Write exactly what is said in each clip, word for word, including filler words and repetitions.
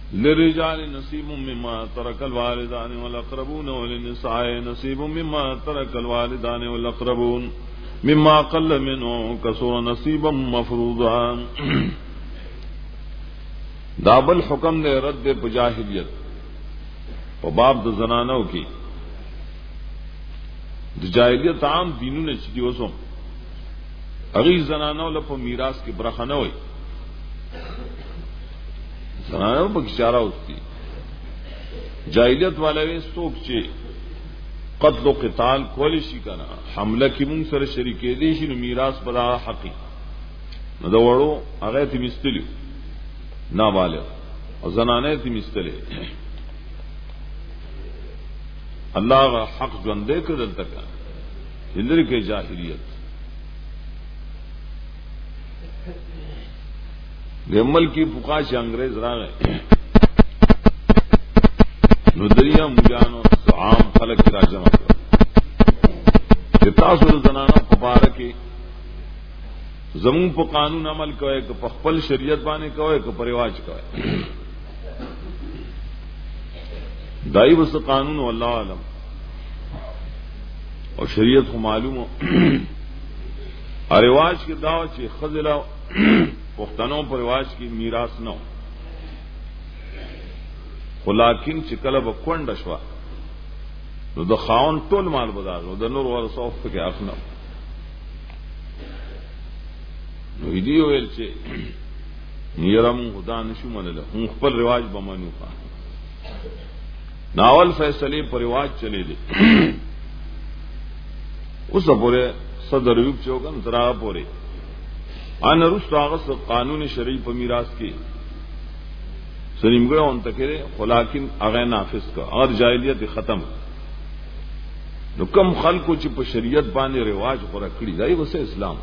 للرجال نصیب مما ترک الوالدان والاقربون وللنساء نصیب مما ترک الوالدان والاقربون مما قل منه کثر نصیبا مفروضا. دابل حکم دے رد پہ جاہلیت پہ باب د زنانو کی د جاہلیت عام دینوں نے چکی وسوم اغی زنانو لپا میراث کی برخه نه وي زنانو پا اشاره ہوتی جاہلیت والے سوک چے قتل و قتال کولی شي کنا حمله کی مون سره شریکې دي شي نو میراث بدا حقی نو دا وړو هغه تی مستلی نابالغ او زنانه تی مستلی الله حق ژوندې کړل تک هلری کې جاہلیت گمل کی پکاش انگریز راغے نو دریا مجانو عام خلق کی راجمع کر تاسو زنانو مبارکی زمون په قانون عمل کوئے کہ خپل شریعت باندې کوئے کہ پر رواج کوئے دائی بس قانون والله علم اور شریعت کو معلوم ہو اور رواج کی دعوت چی خزلہ پختنوں پر رواج کی میراث نہ ہو لیکن چکل بکونڈ شوا نو د خاون ټول مال بدار نو د نور ورثو کې اخنه نو دې ویل چې نیرم خدا نشو منله هم خپل رواج به منو کا ناول فیصله پر رواج چلے دي اوس پورې صدر یوب چوغن ترا پورې ان رستو هغه قانون شرعي په میراث کې سلیمګړه اون تکره ولیکن هغه نافذ کا اور جاہلیت ختم نو کم خلکو چې په شریعت باندې رواج غوړه کړی دی وسه اسلام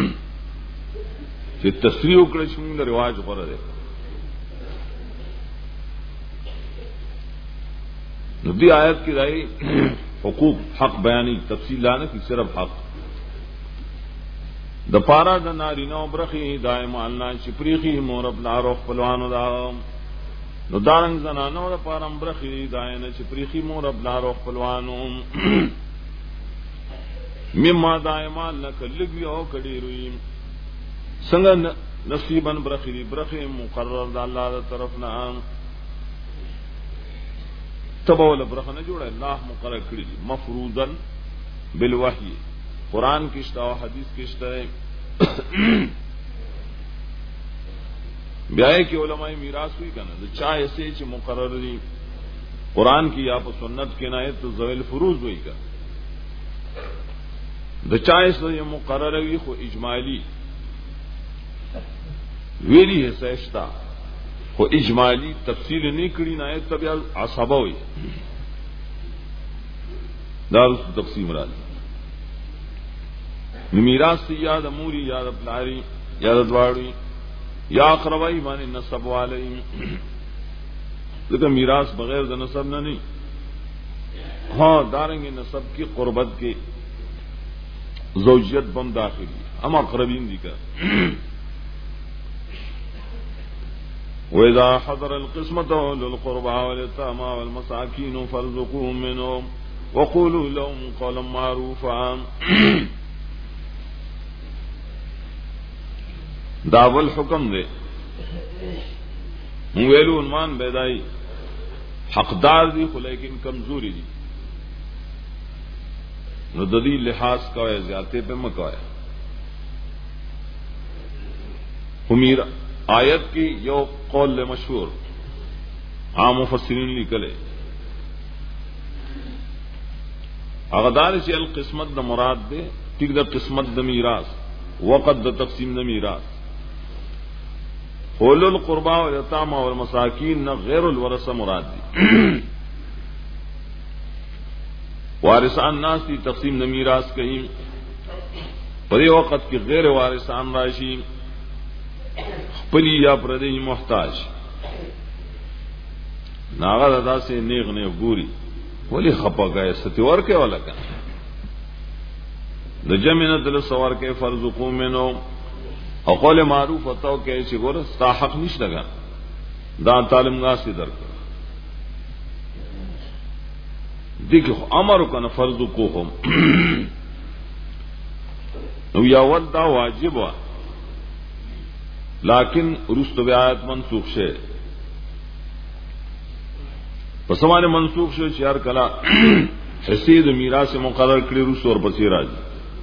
چې تشریح وکړي چې موږ رواج غوړه دي نو دی آیت کی رائی حقوق حق بیانی تفصیل لانے کی صرف حق د پارا د نارینو برخی دائم علنا چپریخی مورب ناروخ پلوانو دا نو دارنگ زنانو دا پارم برخی دائن چپریخی مورب ناروخ پلوانو مما دائمان لکلگوی او کڑی روی سنگا نصیباً برخی برخی مقرر دا اللہ دا طرف نام تبول برخنه جوړه الله مقرر کړی مفروضا بالوحی قران کې شته او حدیث کې شته بیا کې علماء میراث وی کنه د چا ایسه چې مقرر دي قران کې یا په سنت کې نه ایت ذویل فروض وی کا د چا ایسه مقرر وی خو اجمالی ویلی ہے شتا خو اجمالی تفصیل نہیں کری نہ تب عصبہ ہوئی دار تقسیم راضی میراث سے یاد اموری یاد پلاری یاد دواڑی یا اقربائی مانے نسب والے لیکن میراث بغیر دا نسب نہ نہیں ہاں داریں گے نسب کی قربت کے زوجیت بم داخلی ہم اقربین دی کا وَإِذَا حَضَرَ الْقِسْمَةُ أُولُو الْقُرْبَى وَالْيَتَامَى وَالْمَسَاكِينُ فَارْزُقُوهُم مِّنْهُ وَقُولُوا لَهُمْ قَوْلًا مَّعْرُوفًا داول حکم دے ویلو عنوان بیدائی حقدار دی خو لیکن کمزوری دی نو ددی لحاظ کوئے زیادتے پہ مکوئے خمیر آیت کی یو قول مشہور عام مفسرین لکلے اغدار سے القسمت دا مراد دے ٹھیک دا قسمت دا میراث وقت دا تقسیم دا میراث اولو القربا والیتاما والمساکین نہ غیر الورثہ مراد دی وارثان ناس دی تقسیم دا میراث کہیں پدے وقت کی غیر وارثان راشی خپلی یا پردی محتاج ناغا دادا سے نیغ نیغ گوری ولی خپا گئے ستیور کے والا کن دا جمعنا دل سوار کے فرزقو منو او قول معروف اتاو کہ ایسی گورا ستا حق نیش لگا دا تعلیم گاہ سے در کر دیکھو امر کا نا فرض کو ہم یا ول دا واجب وا لیکن رست بیات منسوخ شے پسوانے منسوخ شے چار کلا حسید میراث سے مقرر کړي رست اور پسی راځي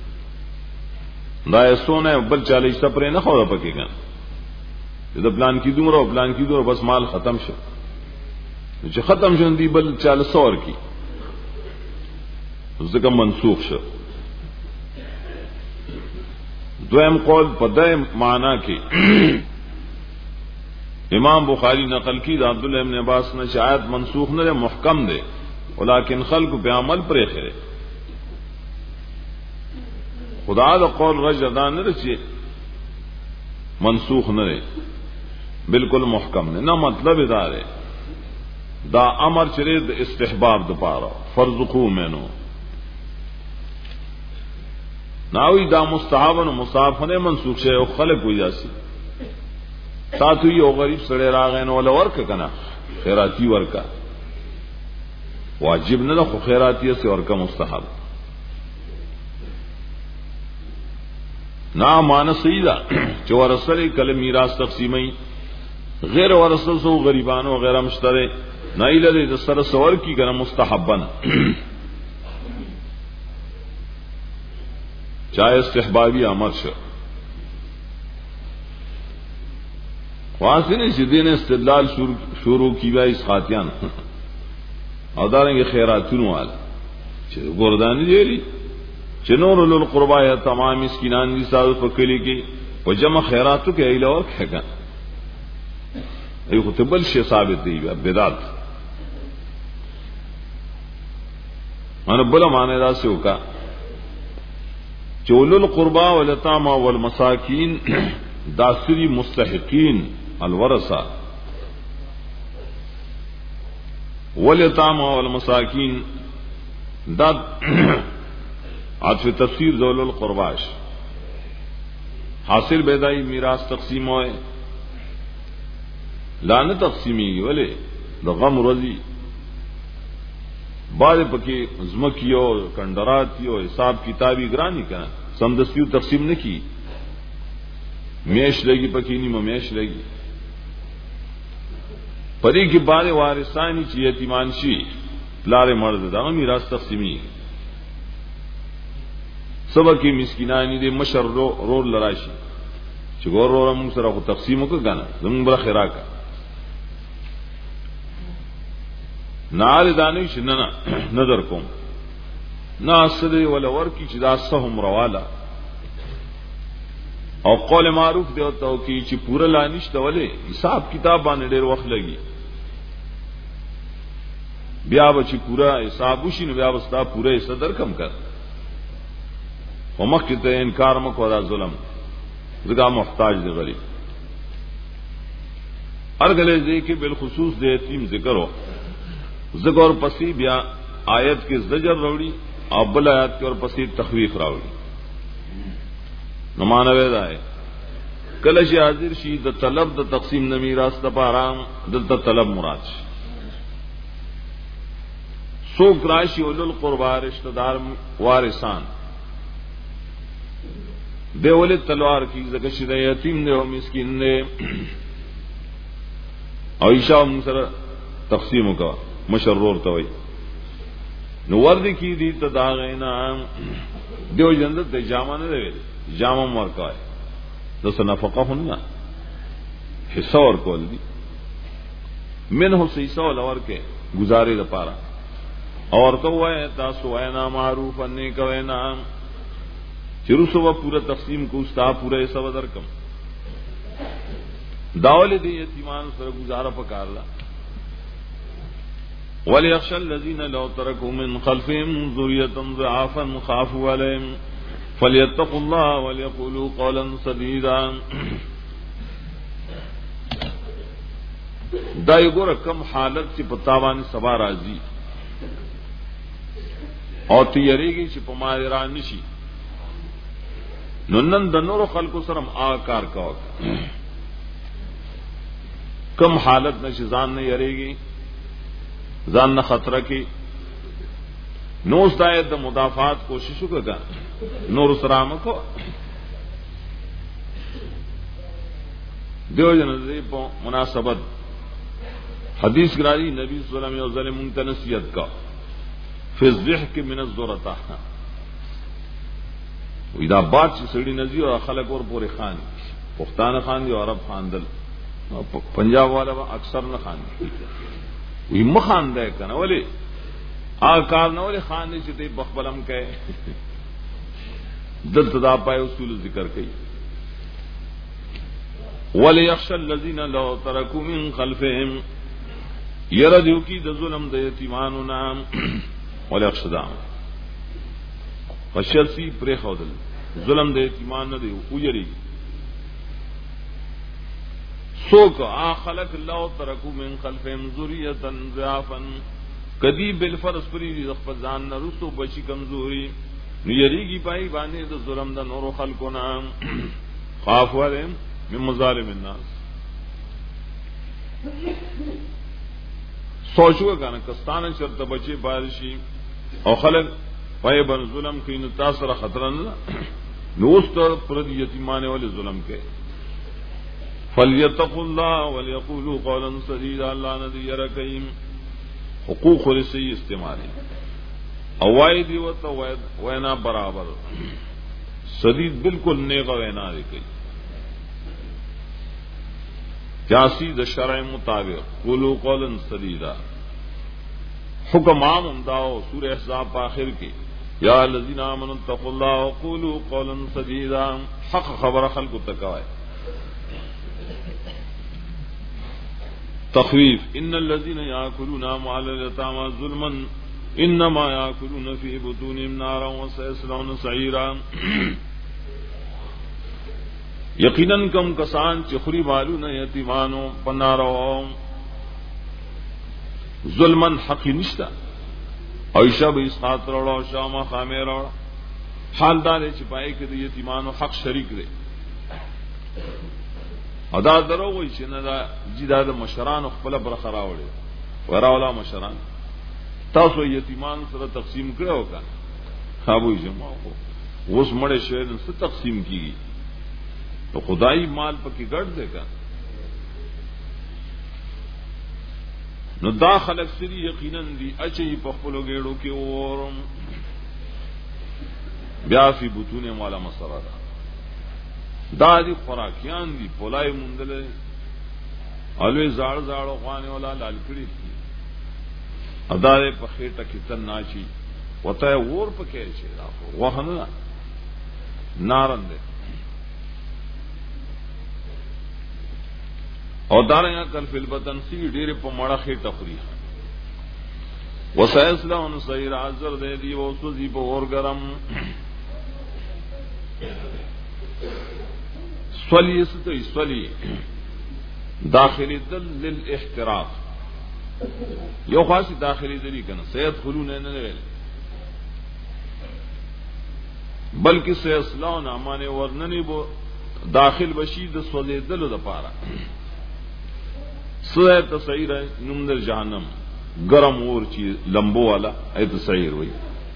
دا سونے بل چالیس سپرے نہ خورا پکے گا دا پلان کی دوں رو پلان کی دوں بس مال ختم شو جو ختم شو دی بل چالیس سور کی ذکر منسوخ شو دویم قول پدائے معنی کی امام بخاری نقل کی دا عبداللہ ابن عباس نے شاید منسوخ نہ دے محکم دے ولیکن خلق پہ عمل پر خرے خدا دا قول رج ادا نہ رچے منسوخ نہ رہے بالکل محکم نے نہ مطلب ادارے دا امر چرے دا استحباب دا پارا فرض خو میں نو ناوی دا مستحابن و مصافن منسوخ شے او خلق ہوئی جاسی ساتھ ہوئی او غریب سڑے راغین والا ورک کنا خیراتی ورکا واجب نہ خو خیراتی سے ورکا مستحب نا مان سیدہ جو ورسل کل میراث تقسیمی غیر ورسل سو غریبان وغیرہ مشترے نائل دے سر سور کی کنا مستحبن چاہے استحبابی امر شو واسطے سیدھے نے استدلال شروع کی گئی اس خاتیان اور داریں گے خیراتون والا گردانی جیلی چنور القربا یا تمام مسکینان دی ساز پکلی کی وہ جمع خیراتو کے ایلا اور کھگا ای خطبل شی ثابت دی بدعت انا بلا معنی دا سے ہوکا چول القربا والیتاما والمساکین داسری مستحقین الورثہ والیتاما والمساکین دا عطف تفسیر ذول القرباش حاصل بیدائی میراث تقسیم ہوئے لانے تقسیمی گی ولے دا غم رضی بعد پکی زمکیو کنڈراتیو حساب کتابی گرانی کا سمدستیو تقسیم نہ کی میش لگی پکی نہیں میش لگی پری کی بار وارثانی چی یتیمان شی لارے مرد دا میراث تقسیمی سبا کی مسکینانی دے مشر رو رول لراشی چگور رو رم سر کو تقسیموں کا گانا زمین برا خیرا کا نال دانش نہ نظر کوم نہ اسد ولا ور کی چدا سهم روالا او قول معروف دی او تو کی چ پورا لانش تولے حساب کتاب باندې ډیر وخت لګي بیا بچ پورا حساب وشي نو بیا وستا پورا صدر کم کر ومخ ته انکار مکو دا ظلم زګه محتاج دی غریب ارغله دې کې بالخصوص دې یتیم ذکر ہو ذکر اور پسی بیا آیت کے زجر روڑی اور بل آیت کے اور پسی تخویف راوڑی نمانا وید آئے کلش حاضر شی د طلب د تقسیم نمی راست پارام دلتا طلب مراد شی سوک راشی اولو القربا رشتہ دار وارثان دے اولی تلوار کی زکشی دے یتیم دے و مسکین دے اور عشاء منصر تقسیم کا مشرور توئی نو ورد کی دی تداغینا دیو جندت دے جامع نہ دے جامع مرکا ہے دس نفقہ ہننا حصہ اور کول دی من ہو سیسا لور کے گزارے دا پارا اور تو وہ تاسو اینا معروف انے کو اینا چرو صبح پورا تقسیم کو استا پورا ایسا بدر کم داول دی یتیمان سر گزارا پکارلا وَلْيَخْشَ الَّذِينَ لَوْ تَرَكُوا مِنْ خَلْفِهِمْ ذُرِّيَّةً ضِعَافًا خَافُوا عَلَيْهِمْ فَلْيَتَّقُوا اللَّهَ وَلْيَقُولُوا قَوْلًا سَدِيدًا دا یو رقم حالت چې پتاوان سبا راځي او تیریږي چې په ما را نشي نو نن د نورو خلکو سره آ کار کاوه کم حالت نہ ځان نه یریږي ځان نه خطر کې نو استاد د مدافعات کوشش وکړه نور سلام کو دیو جن دې په مناسبت حدیث گراری نبی صلی الله علیه وسلم منتنسیت کا فی الضحك من الذرتا ودا بات چې سړی نزی او خلک ور پورې خان پښتانه خان دي او عرب خان دل پنجاب والا اکثر نه خان وی مخان ده کنه ولی آکار نه ولی خان دې چې دې بخبلم کئ دلته دا پای اصول ذکر کئ وليخشى الذين لو تركوا من خلفهم يردوا کی د ظلم د یتیمانو نام وليخشى دا خشیتی پر خودل ظلم د یتیمان نه دی او یری سوک اخلق الله ترکو من خلفهم ذریه ضعفا کدی بالفرض پری خفزان رسو بچی کمزوری نو یریږي پای باندې د ظلم د نور خلقو نام خاف ولهم من مظالم الناس سوچو کنه کستانه چرته بچي بارشي او خلک پای بن ظلم کین تاثر خطر نه نوست پر یتیمانه ول ظلم کې فلیتقوا الله وليقولوا قولا سديدا الله ندی رکیم حقوق رسی استعمال او وای دی وته وینا برابر سدید بالکل نیغه وینا کوي جاسی د شرع مطابق قولوا قولا سديدا حکم عام امداو سورہ احزاب په اخر کې یا الذین آمنوا اتقوا الله وقولوا قولا سديدا حق خبر خلق تکوای تخویف ان الذين ياكلون اموال اليتامى ظلما انما ياكلون في بطونهم نارا وسيصلون سعيرا یقینا کم کسان چې خوري والو نه یتیمانو پنارو ظلمن حق نشتا او شب اسقاط وروړو شامه خامه وروړو حال دار چې پای کې د یتیمانو حق شریک دی ادا درو وای چې نه دا جیدا د مشران خپل برخه راوړي وراولا مشران تاسو یتیمان سره تقسیم کړو کا خابوي جمع اوس مړ شوی نو څه تقسیم کیږي تو خدای مال پکې ګډ دے گا نو دا خلق سری یقینا دی اچي په خپل ګېړو کې اورم بیا فی بطون والا مسره دا دی خوراکیان دی پولای مونډل الوی زاړ زاړ غوانه ولا لال کړی ادارې په خېټه کې تن ناشي وته ور پکې شي دا وهنه نارند او دارنګه کل فل بدن سی ډېر په مړه خېټه خوري وسایسلون سیر عذر دې دی او سوزي په اور ګرم سولی ستو سولی داخلي دل للاحتراق یو خاصی داخلي دلی کنه سید خلون نه نه ویل بلکې سیسلون امانه ورننی بو داخل بشی د سوزي دل د پاره سوئے تصعیر ہے نمدر جہنم گرم اور چیز لمبو والا اے تصعیر ہوئی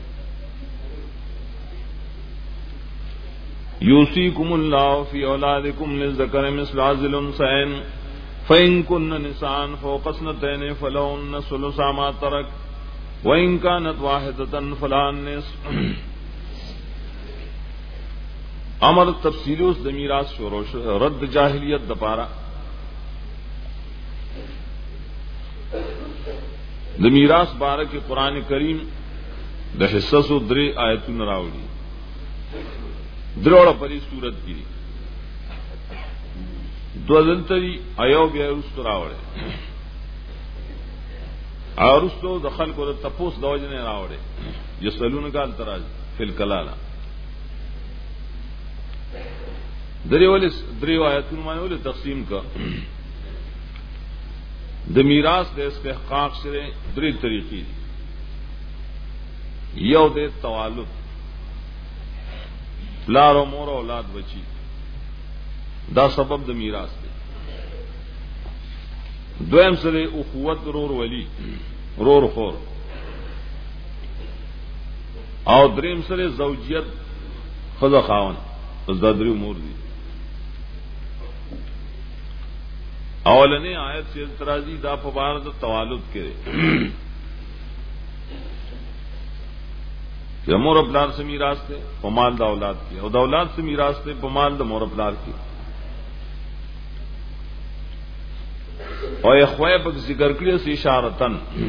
یوصیکم اللہ فی اولادکم للذکر مثل حظ الانثیین فإن كن نساء فوق اثنتین فلهن ثلث ما ترک وإن كانت واحدة فلها النصف امر تفصیلی اس دمیراث شروع رد جاہلیت دپارا د میراث بارے کې قران کریم د حصص او درې آیتونه راوړي دروړه پرې صورت کې دوزنتري ایو بیا رست راوړي ارستو د خلکو د تپوس د وجه نه راوړي یسلون قال تراج فل کلالا درې ولې درې آیتونه باندې ولې تقسیم کا د میراث د استحقاق سره درې طریقې یو د توالد پلار او مور اولاد بچي دا سبب د میراث دی دویم سره اخوت رور ولی رور خور او دریم سره زوجیت خدا خاون پس دا دری امور دی. اولنی آیت سے اعتراضی دا پبار دا توالد کرے کہ مور اپلار سے میراث تھے پمال دا اولاد کی اور دا اولاد سے میراث تھے پمال دا مور اپلار کی. اور اخوائے پک ذکر کریے سے اشارتن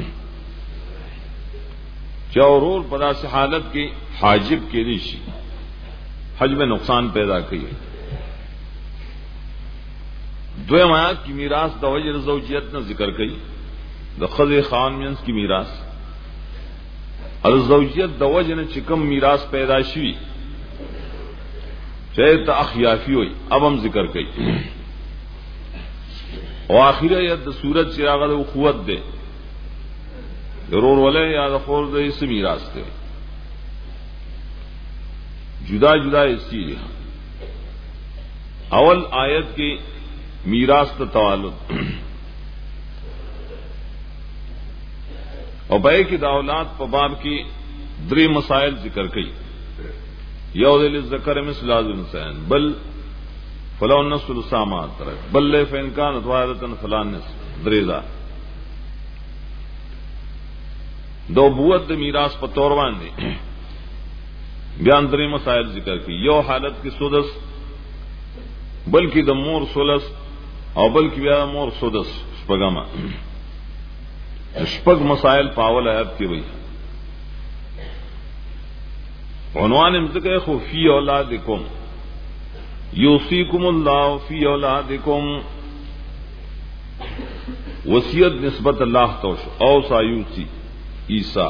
چورور پدا سے حالت کی حاجب کے ریشی حج میں نقصان پیدا کی. دویم آیات کی میراث د وجر زوجیت نے ذکر کی د خذ خان مینس کی میراث اور زوجیت د وجر نے چکم میراث پیدا شوی چاہے تو اخیافی ہوئی اب ہم ذکر کی. اور آخر یا د سورت چراغ د اخوت دے ضرور والے یا د خور دے اس میراث دے جدا جدا اسی. اول آیت کی میراث تو توالد اور بے کی داولاد پباب کی دری مسائل ذکر کی. یود ذکر مثل الانسان بل فلو النصف السامات ترک بل فإن كانت واحدة فلا النصف دریزا دو بوت میراث پتور باندې بیان دری مسائل ذکر کی. یو حالت کی سدس بلکہ د مور سلس او بلکہ بیا مور سدس شپگما شپگ مسائل پاول آیات کی وئی. عنوان ذکر خو فی اولادکم یوصیکم اللہ فی اولادکم وصیت نسبت اللہ توش اوصا یوصی عیسیٰ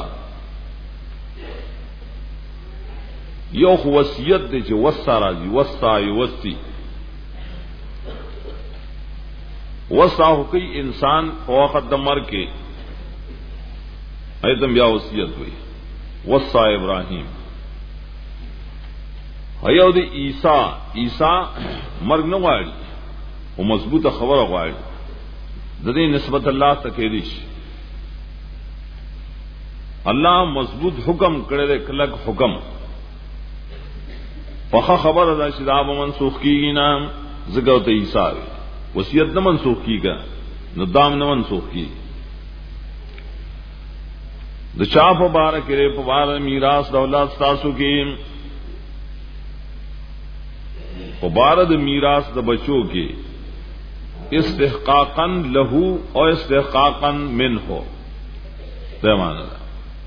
یو خو وصیت دے چھ وصا راضی وصا یوصی وصا ہو کئی انسان وقت دمر کے ایتم بیا وصیت ہوئی وصا ابراہیم ایو دی عیسیٰ عیسیٰ مرگ نہ غواړي او مضبوطه خبره غواړي د دې نسبت الله تکیدش الله مضبوط حکم کړی دی کلک حکم په خبره دا چې دا به منسوخ کیږي نه زګو ته عیسیٰ وصیت نہ منسوخ کی گا ندام نہ منسوخ کی. د چا په بار کې په بار میراث د اولاد تاسو کې په بار د میراث د بچو کې استحقاقا له او استحقاقا منه دا معنا ده.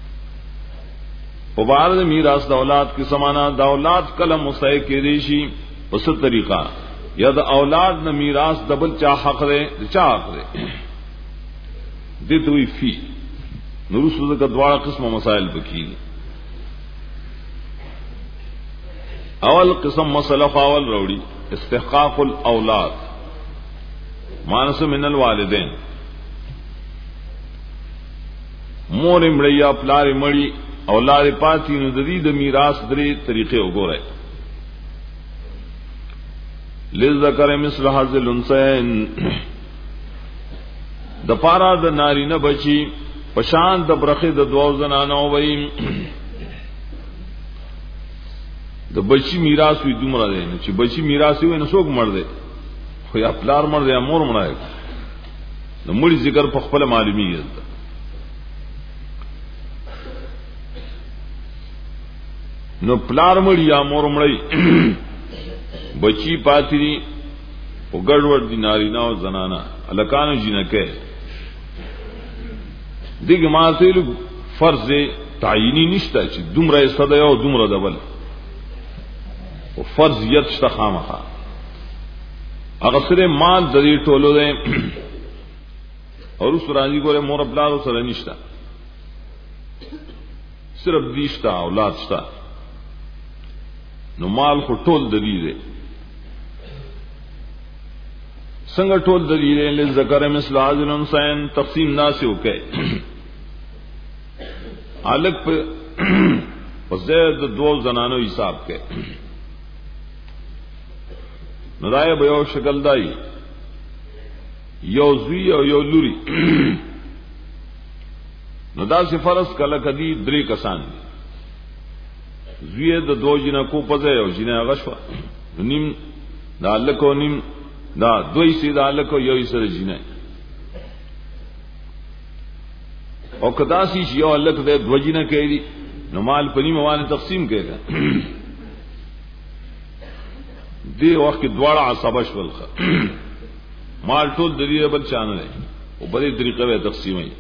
په بار د میراث د اولاد کې سمانا د اولاد کله مستحق کې دي شي په څه طریقہ یا دا اولاد نہ میراث دبل چا حق دے چا حق دے دیتوی فی نرسل کا دوارا قسم مسائل بکی. اول قسم مسئلہ فاول روڑی استحقاق الاولاد مانس من الوالدین مور مڑی پلار مڑی اولاد پاتی ندری د میراث دری طریقے اگو رہے. للذکر مثل حظ الانثیین د پارا د نارینه بچی پشان د برخه د دوو زنانو وای د بچی میراث وی دومره دی چې بچی میراث وي نه څوک مړ دی خو یا پلار مړ دی یا مور مړ دی نو مړي ذکر په خپل معلومیږي. نو پلار مړ یا مور مړی بچی پاتی دی او ګډوډ دی نارینا او زنانا الکانو جنکه دیګ ماتل فرض تعینی نشته چې دومره صدا یو دومره دبل او فرضیت شته خامخا هغه سره مال د دې ټولو ده او سورانی ګوره مور بلادو سره نشته صرف دیشتا اولاد شته نو مال خو ټول د دې ده څنګه ټول دلیل له ذکر مثل حاضر انسان تقسیم ناس ہو کے الگ په زید دو زنانو حساب کے ندای به یو شکل دای یو زوی او یو لوري نو دا سی فرض کله کدی درې کسان دي زوی د دو جنکو په ځای او جنہ غشوا نیم دا لکو نیم دا دوی سی دا لکو یو سره جنہ او کدا سی یو لک د دو جنہ کوي نو مال پنی موانه تقسیم کړه دی وخت دواړه عصبه شول مال ټول د دې بل چانه نه او په دې طریقې به تقسیمای.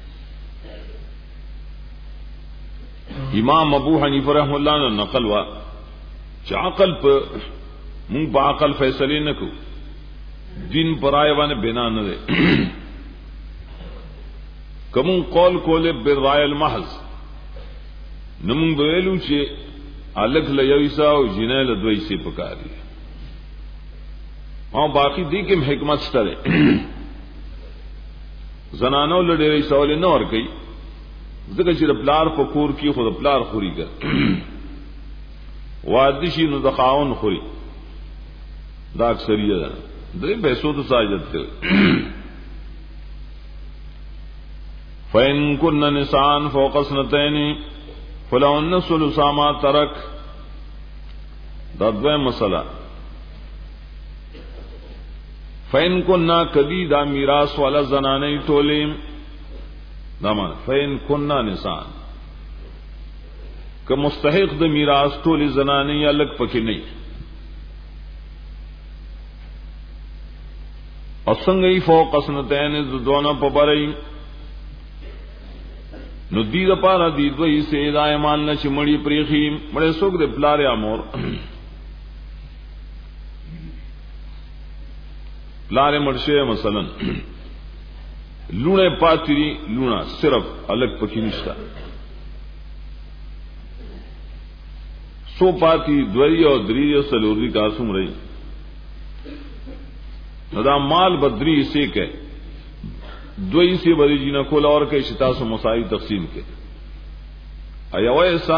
امام ابو حنیفه رحم الله نے نقل وا چې عقل په مونږ په عقل فیصله نکو دین پرای باندې بنا نه ده کوم قول کوله بالرای المحض نمون ویلو چې الک له یوسا او جنې له دوی سي پکاري او باقی دې کې حکمت شته زنانو له ډېرې سوال نه ور کوي ځکه چې پلار په کور کې خود پلار خوري ګر وادشي نو د خاون خوري دا اکثریت ده درې پیسو ته ساجت ته فإن كن نساء فوق اثنتين فلهن ثلث ما ترك دا دوه مسله فإن كنا کدی دا میراث والا زنانه ټولې دما فإن كنا نساء که مستحق د میراث ټولې زنانه یا لک پکې نه او څنګه فوق اثنتين دوه په برای نو دی دا پارا دی دوئی سے ادائی مالنا چی مڑی پریخی مڑے سوک دے پلار یا مور پلار مرشے مثلا لونے پاتری لونا صرف الگ پکی نشتا سو پاتی دوئی اور دری اور سلوری کاسم رہی ندا مال بدری سے کہ دوئی سے بری جینا کھولا اور کئی شتا سے مسائی تقسیم کے ایا ایسا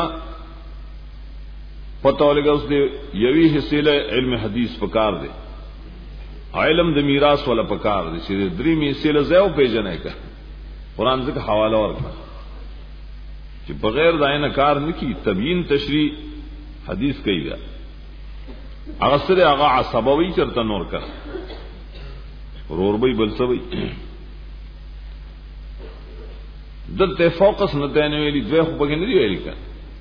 پتہ لگا اس دے یوی حصے لے علم حدیث پکار دے علم د میراث والا پکار دے چې درې می حصے لے زیو پیژنې کا قران ذکر حوالہ ورکا چې بغیر داینه کار نکی تبیین تشریح حدیث کوي گا هغه سره هغه عصبوي چرته نور کا روربي بلسوي دلته فوکس نه دینه ویلي دوه خو بګنې دی ویلي کا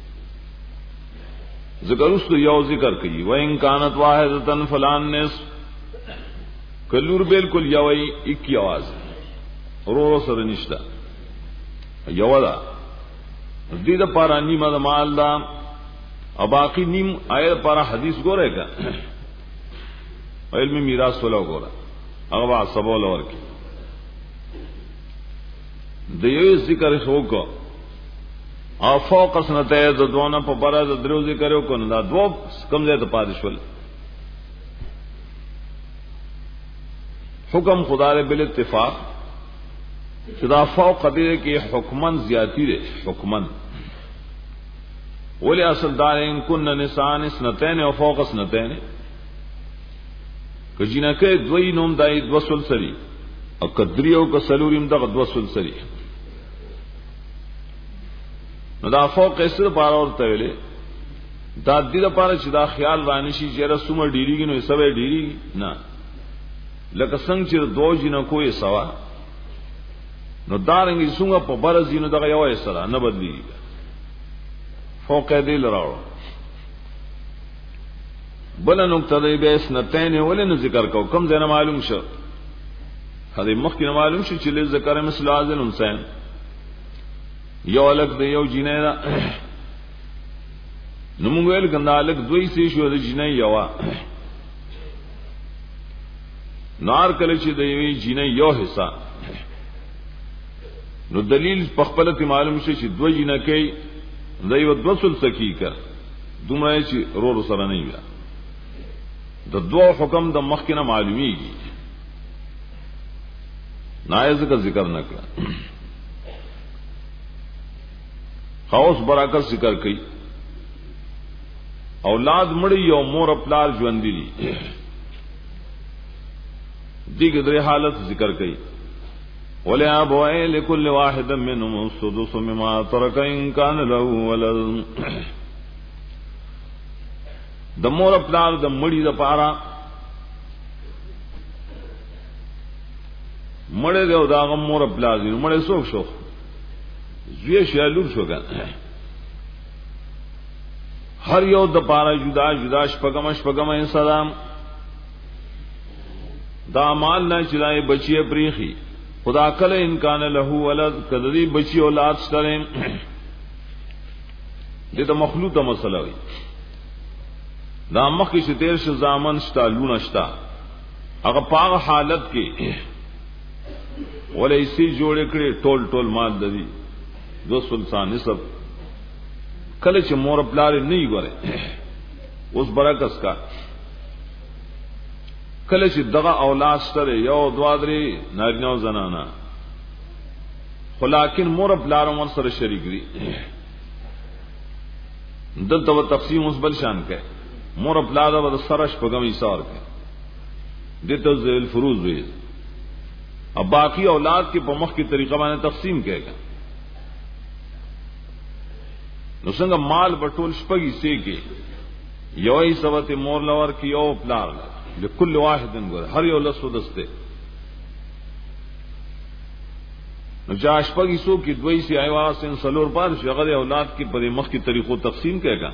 ذکر اس تو یو ذکر کوي و ان کانت واحدتن فلان نس کلور بالکل یوي اکی आवाज ورو سره نشتا یو دا دې د پارا نیمه د مال دا او باقی نیم آیت پارا حدیث ګوره کا علم میراث ولا ګوره هغه سبول ورکی د یو ذکر شو کو او فوق سنته د دوه په بره د درو ذکر کو نه دا دو کم زیات پادشول حکم خدا ر بل اتفاق صدا فوق قدیر کی حکمن زیاتی دے حکمن ولی اصل دار ان کن نسان سنتین او فوق سنتین کجینا کې دوی نوم دای دو سلسری او قدریو کو سلوریم دغه دو سلسری نو دا فوق اسره بار اورته ویلې دا دې لپاره چې دا خیال رانی شي چې رسومه ډیریږي نو سبه ډیریږي نه لکه څنګه چې دو جنہ کوی سوا نو دارنګي څنګه په برزینو دغه یو سره نه بدلی فوق دې لراو بل نقطه دې به سنتین ولې نو ذکر کو کم ځنه معلوم شو هغه مخکې معلوم شو چې له ذکر مثل ازل حسین یو الک د یو جنې نو موږ ویل کنده الک دوی سي شو د جنې یوا نار کله چې د یوې جنې یو حصہ نو دلیل په خپل ته معلوم شي چې دوی جنې کوي دایو دوسل سکی کا دومره چې رور سره نه وي د دوه حکم د مخکنه معلومیږي نایز کا ذکر نہ کړه خاص برکت ذکر کړي اولاد مړی یو مور خپل ژوند دي دیگر در حالت ذکر کئی وَلِأَبْوَيْهِ لِكُلِّ وَاحِدٍ مِّنْهُمُ السُّدُسُ مِمَّا تَرَكَ إِن كَانَ لَهُ وَلَدٌ د مور پلار د مړی د پارا مړی د داغه مور پلار دی مړی څوک شو زوی شالور شو ګان هر یو د پارا جدا جدا شپګم شپګم سلام دا مال نه چلای بچی پریخي خدا کله انکان له ولد کذی بچی اولاد سره دې د مخلوقه مسله وي دا مخکې چې تیر شو زامن شتا لونه شتا هغه پاغه حالت کې ولې سي جوړ کړي ټول ټول مال ددي دو سلطان نسب کله چې مور پلار نه یې ګوره اوس برکس کا کله چې دغه اولاد سره یو دوا درې نارینه او زنانه خلاکن مور پلار مور سره شریک دي دلته تقسیم اوس بل شان کې مور پلار د سرش پګم ایثار کې دته ذل فروز وي اب باقی اولاد کې په مخ کی طریقه باندې تقسیم کېږي نو څنګه مال بټول شپږی سي کې یو ای سوت مور لور کې یو پلار لكل واحد ګور هر یو لسو دسته نو جاش پګی سو کې دوی سي ایواز ان سلور پار شغل اولاد کې په مخ کی طریقو تقسیم کېږي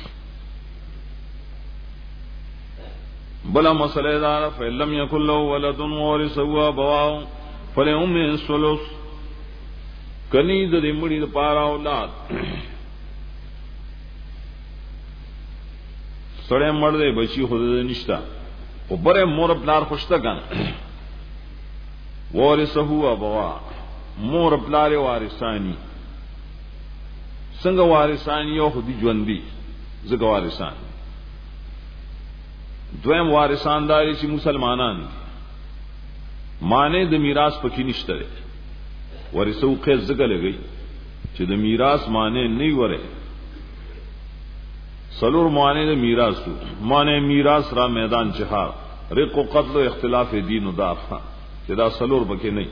بلا مسئلہ دار فَإِلَّمْ يَكُنْ لَهُ وَلَدٌ وَوَرِثَهُ أَبَوَاهُ فَلِأُمِّهِ الثُّلُثُ کنی د دې مړي د پارا اولاد سړی مړ دی بچي خو دې نشتا او بره مور پلار خوشته کان وَوَرِثَهُ أَبَوَاهُ مور پلار وارثانی څنګه وارثانی او خودي ژوندۍ زګ وارثان دویم وارثان داري چې مسلمانان دي معنی د میراث پکې نشته لري ورثو کې زګه لګي چې د میراث معنی نه وره سلور معنی د میراث معنی میراث را میدان جهاد رق او قتل او اختلاف دین او دافع چې دا سلور پکې نه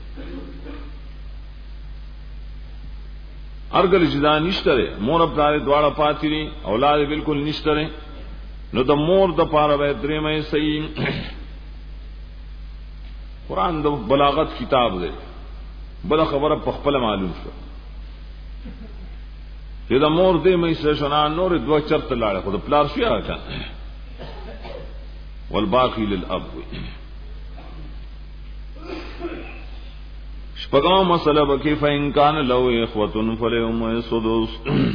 ارګل جدا نشته مور په دواړه پاتې اولاد بالکل نشته نو د مور د پاره به درې مې صحیح قران د بلاغت کتاب دی بل خبره په خپل معلوم شو چې د مور دې مې سشنا نور دوه چرته لاړه خو د پلار شي راځه والباقي للاب شپږم مسله بکې فین کان لو اخوتن فلهم السدس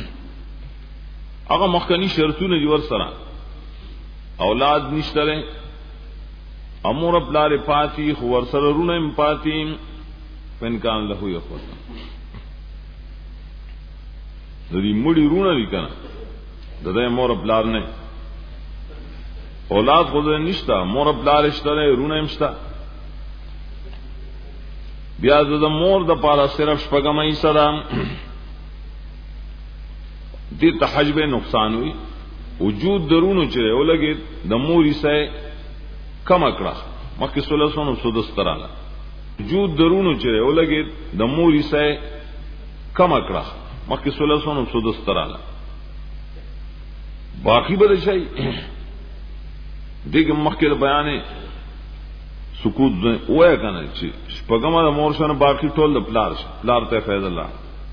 هغه مخکنی شرطونه دی ور سره اولاد نشتره امور پلار پاتی خو ور سره رونه پاتی فین کان له یو خو د دې مړي رونه لیکنه د دې مور پلار نه اولاد خو نشتا مور پلار شته رونه مشتا بیا د مور د پاره صرف شپږمې سره دې تحجب نقصان وي وجود درونو چې ولګي د موري سه کم کړه مکه سولسونو سودستراله وجود درونو چې ولګي د موري سه کم کړه مکه سولسونو سودستراله باقی به شي دغه مخکې بیان سکوت وای کنه چې شپږم د مور سره باقی ټول د پلار پلار ته فیض الله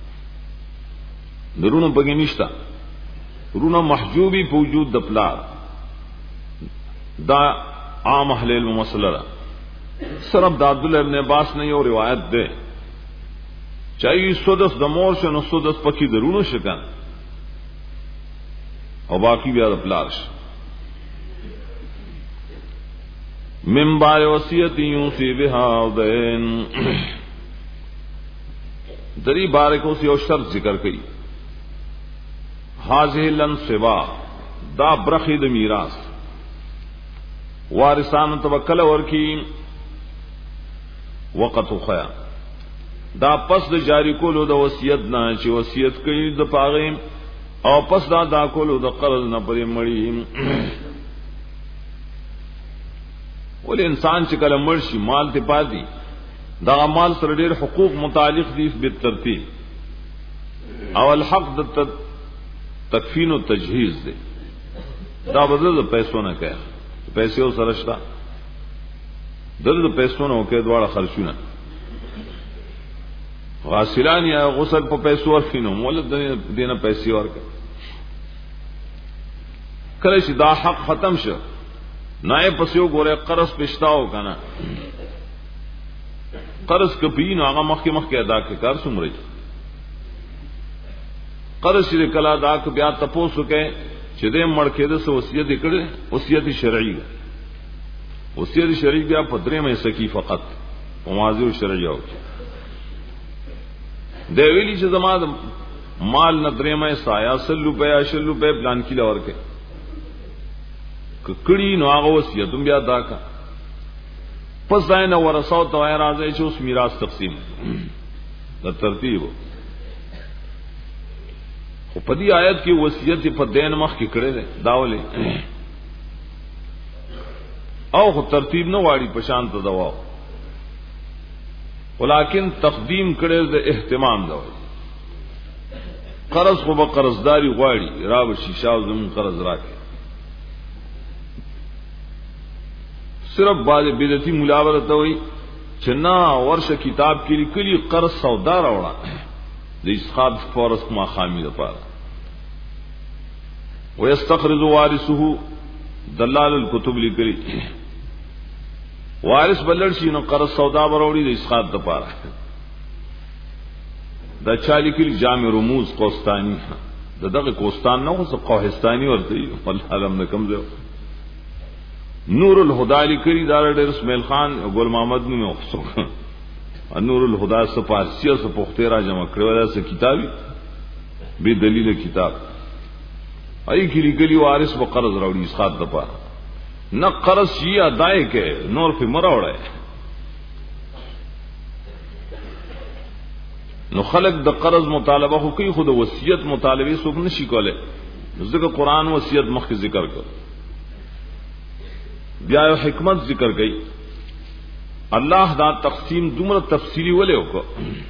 درونو بګی نشتا رونه محجوبی په وجود د پلار دا عام اهل المسلره صرف د عبد الله ابن عباس نه یو روایت ده چای سودس د مور شنو سودس پکې درونو شکن او باقی بیا د پلار ش من بعد وصیت یوسی بها دین دری بارکو سی او شرط ذکر کړي هذه الانصبا دا برخی د میراث وارثان توکل ورکی وقت خیا دا پس د جاری کولو د وصیت نه چې وصیت کوي د پاغې او پس دا دا کولو د قرض نه پرې مړی ول انسان چې کله مرشي مال ته پاتې دا مال سره ډېر حقوق متعلق دي بالترتیب او الحق د تکفین او تجهیز دي دا بدل د پیسو نه کوي پیسې او سره شته دغه پیسو نه کوي دواړه خرچونه غاسلان یا غسل په پیسو ورکینو مولد دینه پیسې ورکړي کله چې دا حق ختم شو نائب پسیو ګوره قرض پښتاو کنه قرض کپینو هغه مخکې مخکې ادا کړي کار څومره قرض چې کله ادا ک بیا تاسو کې چې دې مړ کېده سو وصیت کړي وصیت شرعي وصیت شرعي بیا په درې مې سکی فقط په ماضي شرعي او د ویلي چې زما مال نه درې مې سایا سل روپیا شل روپیا پلان کې لور کې ککړی نو هغه وصیت بیا ادا کا پس ځای نه ورثو ته راځي چې اوس میراث تقسیم د ترتیب خو په دې آیت کې وصیت په دین مخ کې کړي داولې او خو ترتیب نه واړي په شان ته دوا ولیکن تقدیم کړي د اهتمام دا وي قرض خو به قرضداري غواړي را به شیشه او زمون قرض راکړي صرف بعض بدعتي ملاوره ته وي چې نا ورشه کتاب کې لیکلي قرض سودا راوړه د اسقاط فورس ما خامي لپاره ويستقرض وارثه دلال الكتب لیکلي وارث بلل شي نو قرض سودا وروړي د اسقاط لپاره دا چالي کې جامع رموز قوستاني دغه قوستان نه اوس قوهستاني ورته والله علم نه کم ځو نور الهدى لیکلي دار ډېر اسماعیل خان ګل محمد نو مخصو نور الهدى سو پارسی سو پخته را جمع کړو دا سه کتابي به دلیل کتاب ای کی لیکلي وارث په قرض راوړي اسقاط د پاره نه قرض شي ادای کې نور په مراوړه نو خلق د قرض مطالبه خو کوي خود وصیت مطالبه څوک نشي کوله ځکه قران وصیت مخکې ذکر کړ بیا یو حکمت ذکر گئی اللہ دا تقسیم دومره تفصیلی ولې وکړه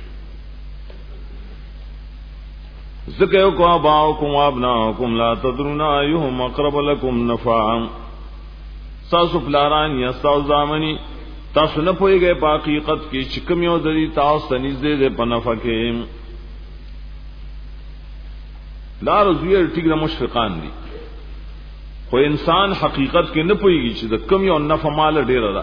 ذکر کو اباؤکم وابناؤکم لا تدرون ایهم اقرب لكم نفعا تاسو پلاران یا تاسو زامنی تاسو نه پوهیږئ په حقیقت کې چې کوم یو د دې تاسو نږدې ده په نفع کې لار زویر ټیک د مشفقان دي خو انسان حقیقت کې نه پوهیږي چې د کم یو نفع مال ډیر ده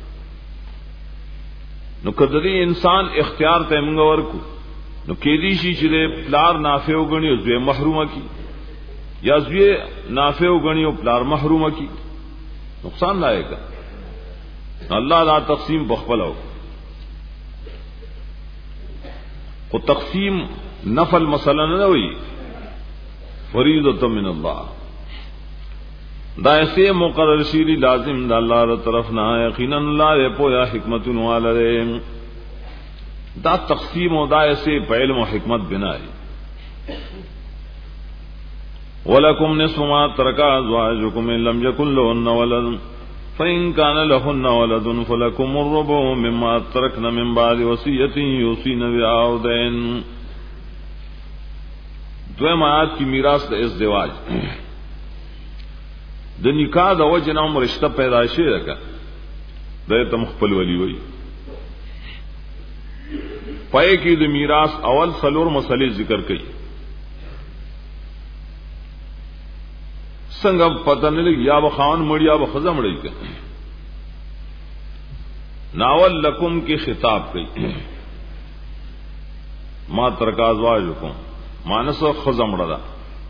نو کله دې انسان اختیار ته موږ ورکو نو کې دې شي چې پلار نافع وګڼي او زوی محرومه کی یا زوی نافع وګڼي او پلار محرومه کی نقصان لایق الله دا تقسیم بخپلو او تقسیم نفل مثلا نه وي فریضه من الله دا ایسے مقرر شیری لازم دا اللہ را طرف نہ یقینا اللہ دے پویا حکمت والے دا تقسیم و دا ایسے پہ علم و حکمت بنائی وَلَكُمْ نِصْفُ مَا تَرَكَ أَزْوَاجُكُمْ إِن لَّمْ يَكُن لَّهُنَّ وَلَدٌ فَإِن كَانَ لَهُنَّ وَلَدٌ فَلَكُمُ الرُّبُعُ مِمَّا تَرَكْنَ مِن بَعْدِ وَصِيَّةٍ يُوصِينَ بِهَا أَوْ دَيْنٍ دویم آیات کی میراث د ازدواج د نکاح د وجه نه رشتہ پیدا شي راکا د ته مخبل ولی وی پای کې د میراث اول سلور مسلې ذکر کړي څنګه پته نه لګي یا بخان مړ یا بخزه مړی کړي ناول لکم کې خطاب کړي ما ترک ازواجکم مانس خزه مړه ده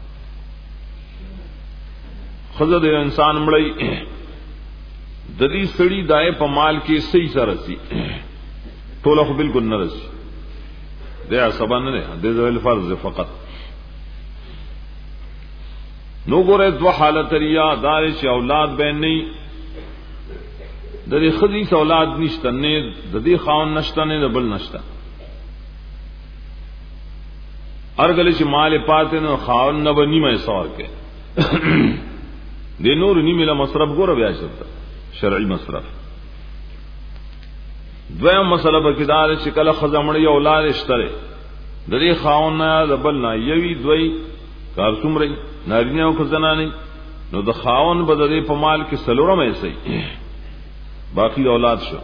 خزه د انسان مړی د دې سړی دای په مال کې صحیح سره سي ټول خو بالکل نه رسي دا سبا نه ده د فرض فقط نو ګوره دو حالت ریا دار چې اولاد به نه د دې خزي اولاد نشته نه د دې خاون نشته نه بل نشته ارګل چې مال پاتې نو خاون نه بني مې سوار کې د نور نیمه له مصرف ګوره بیا شته شرعي مصرف دویم مسله به کدار چې کله خزمړی اولاد اشتره د دې خاون نه د بل نه یوي دوی کار څومره نارینه او خزنانه نو د خاون به د دې په مال کې سلوره مې سي باقی اولاد شو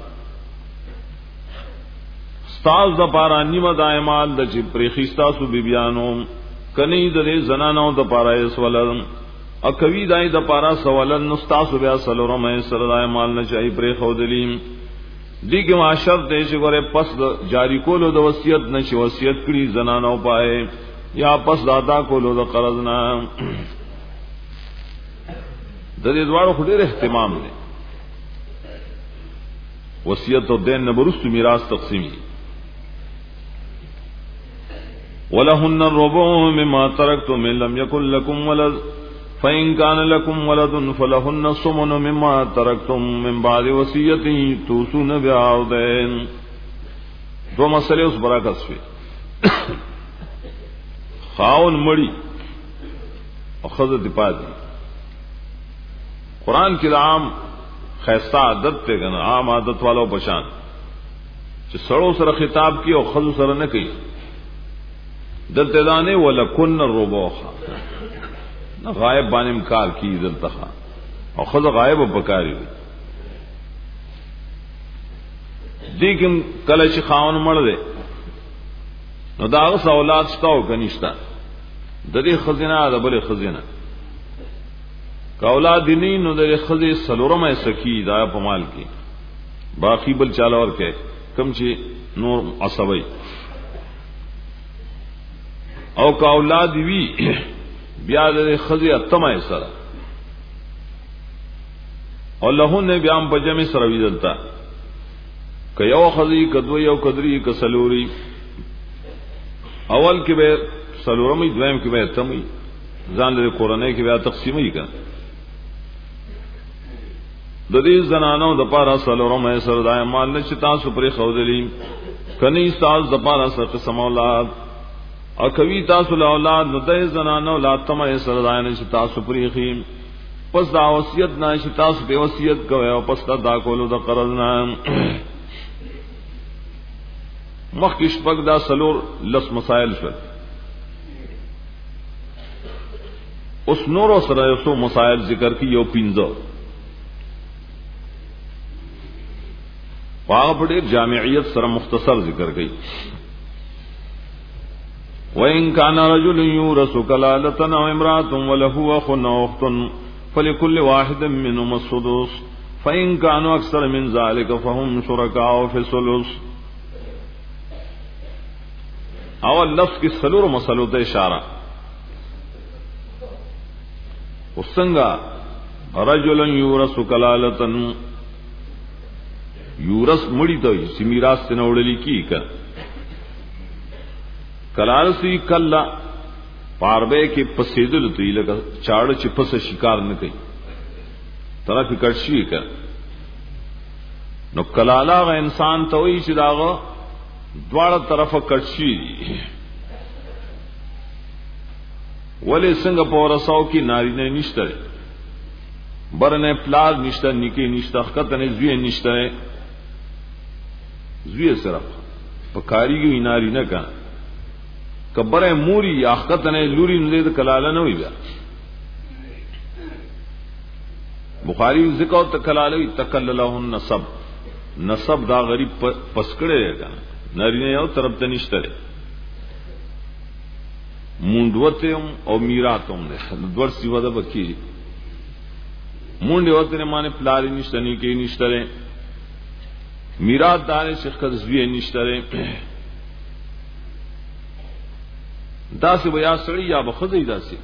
استاد د پارا نیمه دایمال د چې پرېخستا سو بیبيانو کني د دې زنانو د پارا یې سوالن او کوي دای د پارا سوالن نو استاد بیا سلوره مې سره دایمال نه چای پرې خو دلیم دی کې معاشر دې چې ګوره پس د جاری کولو د وصیت نشي وصیت کړي زنانو پائے یا پس دادا کولو د قرض نه د دې دواړو خو ډېر اهتمام دی وصیت او دین نه برست میراث تقسیمي ولهن الربع مما تركتم ان لم يكن لكم ولد فإن كان لكم ولد فلهن الثمن مما تركتم من بعد وصية توصون بها أو دين دو مسئلے اس برکت سے خاون مڑی اور خزت پادی قرآن کی عام خیستہ عادت تے گنا عام عادت والوں پشان جو سڑوں سر خطاب کی اور خزو سر نہ کی دلتے دانے ولکن الربع غائب بان انکار کی دلتخا اور خود غائب و بکاری ہوئی دیکن کلش خاون مڑ دے نو داغس اولاد شتاو کنیشتا دری خزینہ دبل خزینہ کا اولاد دینی نو دری خزی سلورم سکی دایا پمال کی باقی بل چالا اور کہ کم چی نور عصبی او کا اولاد وی بیا د خزی اتمه سره او له نه بیا په جمع سره ویدلتا ک یو خزی کدو یو کدری ک سلوري اول کې به سلورمي دویم کې به اتمه ځان له قرانه کې بیا تقسیمي کړه د دې زنانو د پارا سلورمه سره دای مال نشي تاسو پرې خودلی کني تاسو د پارا سره قسم اولاد او کوي تاسو له اولاد نو د زنانو لا تمه سره دای نشي تاسو پرې خیم پس دا وصیت نه شي تاسو به وصیت کوي او پس دا کولو د قرض نه مخکش پک دا سلور لس مسائل شول اس نورو سره یو څو مسائل ذکر کی یو پینځه واغ په جامعیت سره مختصر ذکر کړي وَإِن كَانَ رَجُلٌ يُورَثُ كَلَالَةً أَوْ امْرَأَةٌ وَلَهُ أَخٌ أَوْ أُخْتٌ فَلِكُلِّ وَاحِدٍ مِّنْهُمَا السُّدُسُ فَإِن كَانُوا أَكْثَرَ مِنْ ذَلِكَ فَهُمْ شُرَكَاءُ فِي الثُّلُثِ اول لفظ کی سلور مسلو ته اشاره وسنګا رجل يورث كلالة یورث مړی ته چې میراث نه وړل کیږي کلال سی کلا پاربے کے پسیدل تو لگا چاڑ چپس شکار نہ کئی طرف کڑشی کا نو کلالا غ انسان تو وی چې داغه دواړه طرفه کړشي ولې څنګه په ورساو کې ناری نه نشته برنه پلاز نشته نکی نشته خطه نه زوی نشته زوی سره په کاریږي ناری نه کا کبره موری یا خطه نه لوري نه د کلاله نه وي بیا بخاری ذکر ته کلاله تکلله النسب نسب دا غریب پسکړه ده نارینه یو طرف ته نشته مونډوتم او میراثم نه دوړ سیوا ده بکی مونډ وته نه معنی پلاری نشته نه کې نشته میراث دار شیخ قزوی نشته دا سی بیا سړی یا بخزی دا سی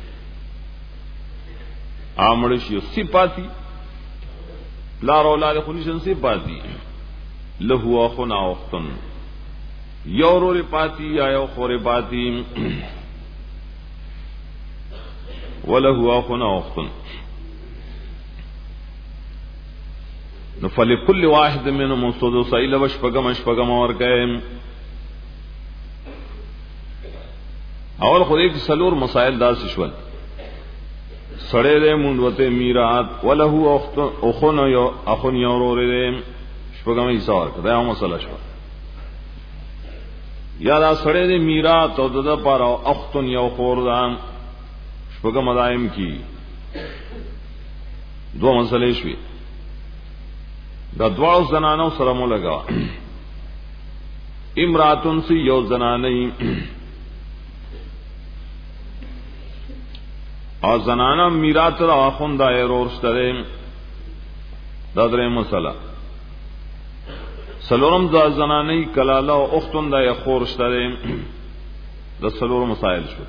امړ شي صفاتی لار اولاد خنشن صفاتی له اخنا اختن یورور پاتی یا یو خور پاتی وله اخنا اختن فلكل واحد منهم السدس الا وشپغم شپغم اور کئ اول خو دې سلور مسائل داس شول سړې دې مونږ وته میراث وله اخت اخن یو اخن یورور دې شپږم حصہ ورکړه دا مسله شو یا دا سړی دې میراث او د لپاره اختن یو خوردان شپږم مدائم کی دو مسلې شوي دا دواړو زنانو سره مو لگا امراتن سی یو زنانې او زنانا میراث را اخوندای ورستره دا درې مسله سلورم دا زنانې کلاله او اختوندای خورستره دا سلور مسائل شو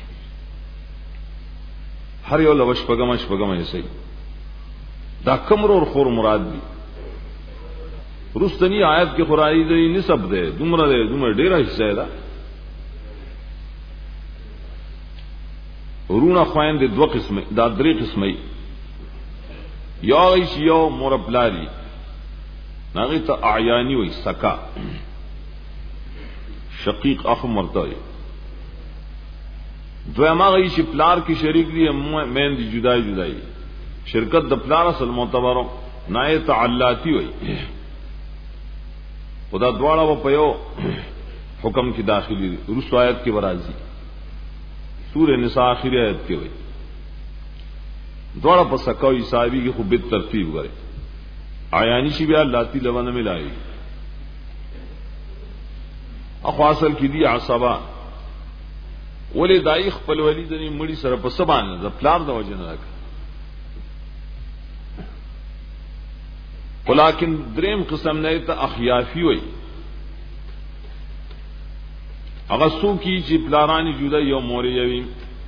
هر یو لوش پګم شپګم یې سي دا کمرور خور مراد دي رستنی آیت کې قرآنی دی نسب ده دومره ده دومره ډیره حصہ ده ورونه خويند دو قسمه دا درې قسمه یو ایش یو مربلاری ناغی تا اعیانی وی سکا شقیق اخ مرتای دویم آغی چی پلار کی شریک دی مین دی جدائی جدائی شرکت د پلار اصل معتبرو نای تعلاتی وی خدا دوارا و پیو حکم کی داخلی رسو آیت کی برازی سور نساء آخری آیت کی وی دوارا پا سکاوی صاحبی کی خوب بیت ترتیب کرے آیانی شی بیا لاتی لون ملائی اخواصل کی دی عصبا ولی دائی خپل ولی دنی مڑی سر پا سبان دا پلار دا وجن رکھا ولیکن دریم قسم نیتا اخیافی وی اغسو کی چی پلارانی جودا یو موری یوی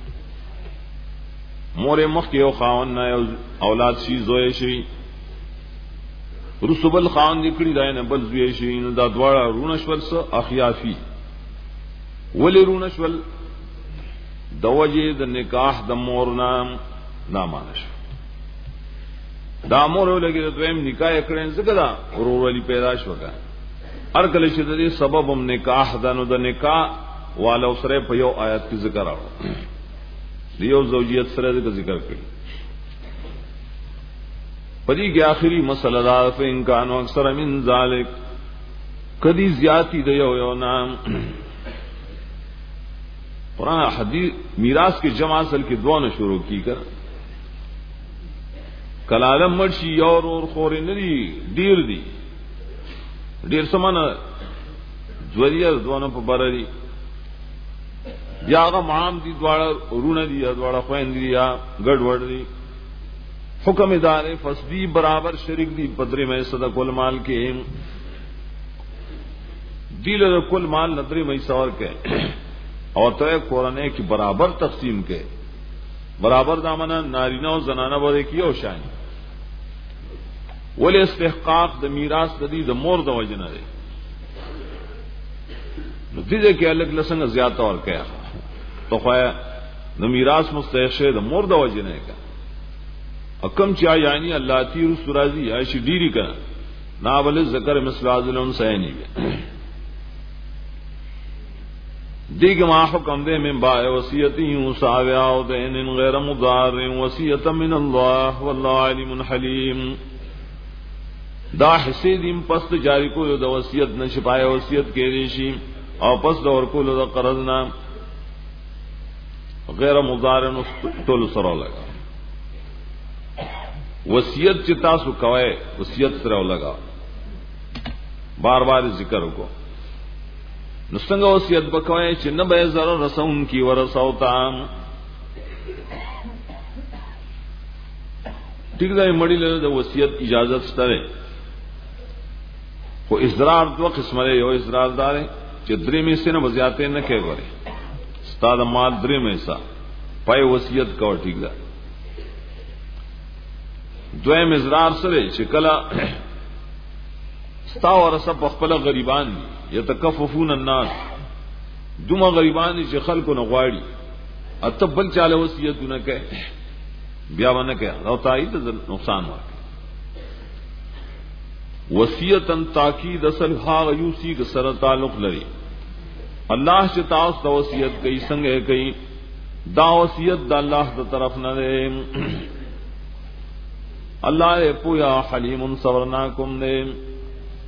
موری مخ یو خاون نا یو اولاد شی زوی شی رسوبل خان نکړي دای نه بل زوی شي نو دا دواړه رونشول سو اخیافی ولی رونشول د وجه د نکاح د مور نام نامانش دا مور ولګي د دویم نکاح کړي څنګه دا ورور ولی پیدا شوګه هر کله چې د دې سبب هم نکاح دنو د نکاح والو سره په یو آیت کې ذکر راو دیو زوجیت سره ذکر کړي پدی کی آخری مسئلہ دا فین کانو اکثر من ذالک کدی زیادتی دیو یو نام قرآن حدیث میراث کی جمع اصل کی دعا نے شروع کی کر کلالم مرشی یور اور خوری ندی دیر دی دیر سمانا جوریہ دعانا پا برا دی یا آغا معام دی دوارا رونا دی یا دوارا خوین دی یا گڑ وڑ دی حکم دار فسدی برابر شریک دی پدری میں صدا کل مال کے دیل کل مال ندری میں سور کے اور تو قرآن کی برابر تقسیم کے برابر دامنا نارینا و زنانہ بودے کی او شاہی ولی استحقاق د میراث دی د مور د وجنہ دے دیدے کہ الگ لسنگ زیادہ اور کیا تو خواہ د میراث مستحق د مور د وجنہ کا اکم چا یعنی اللہ تی رس راضی عائشہ ڈیری کا ناول ذکر مثل ازلن سینی دیگ ما حکم دے من با وصیتی مساویا او دین غیر مضار وصیت من اللہ واللہ علیم حلیم دا حصے دیم پس جاری کو د وصیت نہ چھپائے وصیت کے ریشی او پس دور کو د قرضنا غیر مضار تول سرو لگا وصیت چتا سو کوئے وصیت سره لگا بار بار ذکر کو نستنگ وصیت بکوئے چې نه به زر رسون کی ورسوتا ٹھیک ده مړی له د وصیت اجازه ستره خو اصرار دو قسمه یو اصرار دار چې درې می سینه وزیاته نه کوي غره استاد مال درې می سا پای وصیت کو ٹھیک ده دویم ازرار سره چې کلا ستا ورسه په خپل غریبان دي یتکففون الناس دومره غریبان دي چې خلکو نه غواړي اته بل چاله وصیتونه کوي بیا ونه کوي او تایید نقصان ورکړي وصیتن تاکید اصل ها یوسی کے سره تعلق لري الله چې تاسو ته وصیت کوي څنګه کوي دا وصیت د الله تر طرف نه ده اللہ پویا حلیم صبرناکم نے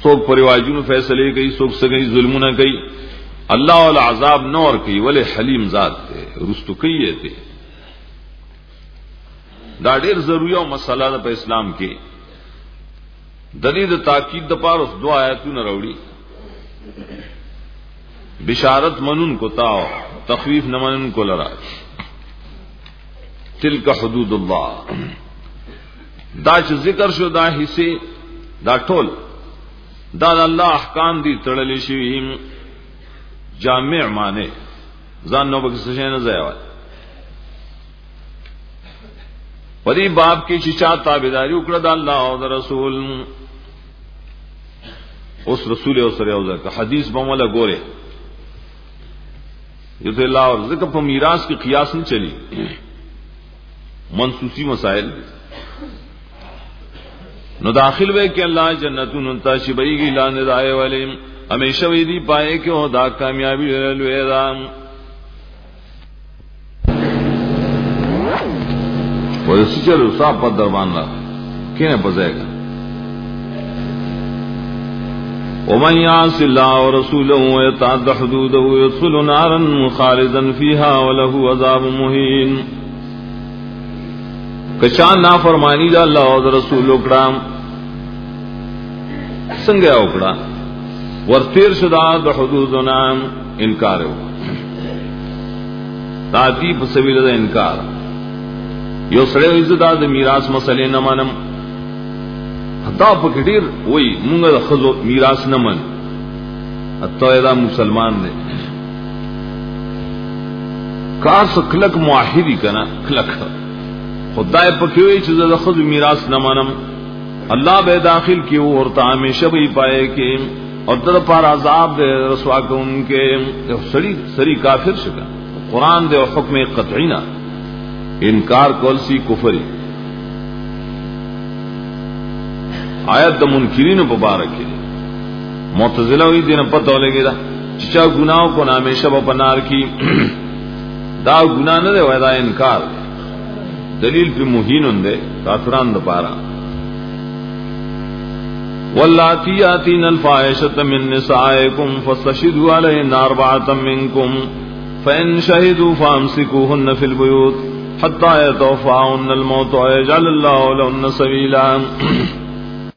सोक परिवाजून फैसले कई सोक से कई जुल्म न कई अल्लाह वाल आजाब न और कई वले हलीम जात थे रुस्तु कई थे دا ډیر ضروری او مسله ده په اسلام کې دلیل تاکید د پاره اوس دعا آیاتونه راوړي بشارت منن کو تا تخفیف نه منن کو لرا تلک حدود الله دا چې ذکر شو دا حصے دا ټول دا الله احکام دي تړلې شي جامع معنی ځان نو بکسه نه ځای پدی باب کی چچا تابعداری وکړه د الله او د رسول اوس رسول او سره او ځکه حدیث بمولا ګوره یو ته الله او ځکه په میراث کې قیاس نه چلی منسوسی مسائل نو داخل وے کہ اللہ جنتون تاشبئی کی لان دائے والے ہمیشہ وی دی پائے کہ وہ دا کامیابی لوے دا وہ سچل صاحب پر دربان لا کینے بزائے گا ومن يعص الله ورسوله ويتعد حدوده يدخل نارا خالدا فيها وله عذاب مهين کشان نافرمانی دا اللہ اور رسول وکړه څنګه وکړه ورتیر شدا د حدودنا انکار وکړه تعذیب سبیل د انکار یو سره عزت د میراث مسلې نه منم حتی په کډیر وای موږ د خزو میراث نه من اته دا مسلمان دی کار سکلک موحدی کنا کلک خدای پکوي چې د خود میراث نه مانم الله به داخل کیو ورته همیشه به پائے کې اور در پر عذاب دے رسوا کو ان کے سری سری کافر شگا قرآن دے حکم قطعی نہ انکار کول سی کفر آیت د منکرین مبارک ہے معتزلہ وی دین پتہ لگے دا چچا گناہوں کو ہمیشہ بنار کی دا گناہ نہ دے ودا انکار دلیل پہ مہین دے کافران د پارا واللاتی یاتین الفاحشۃ من نسائکم فاستشهدوا علیہن اربعۃ منکم فإن شهدوا فامسكوهن في البيوت حتى يتوفاهن الموت ويجعل الله لهن سبيلا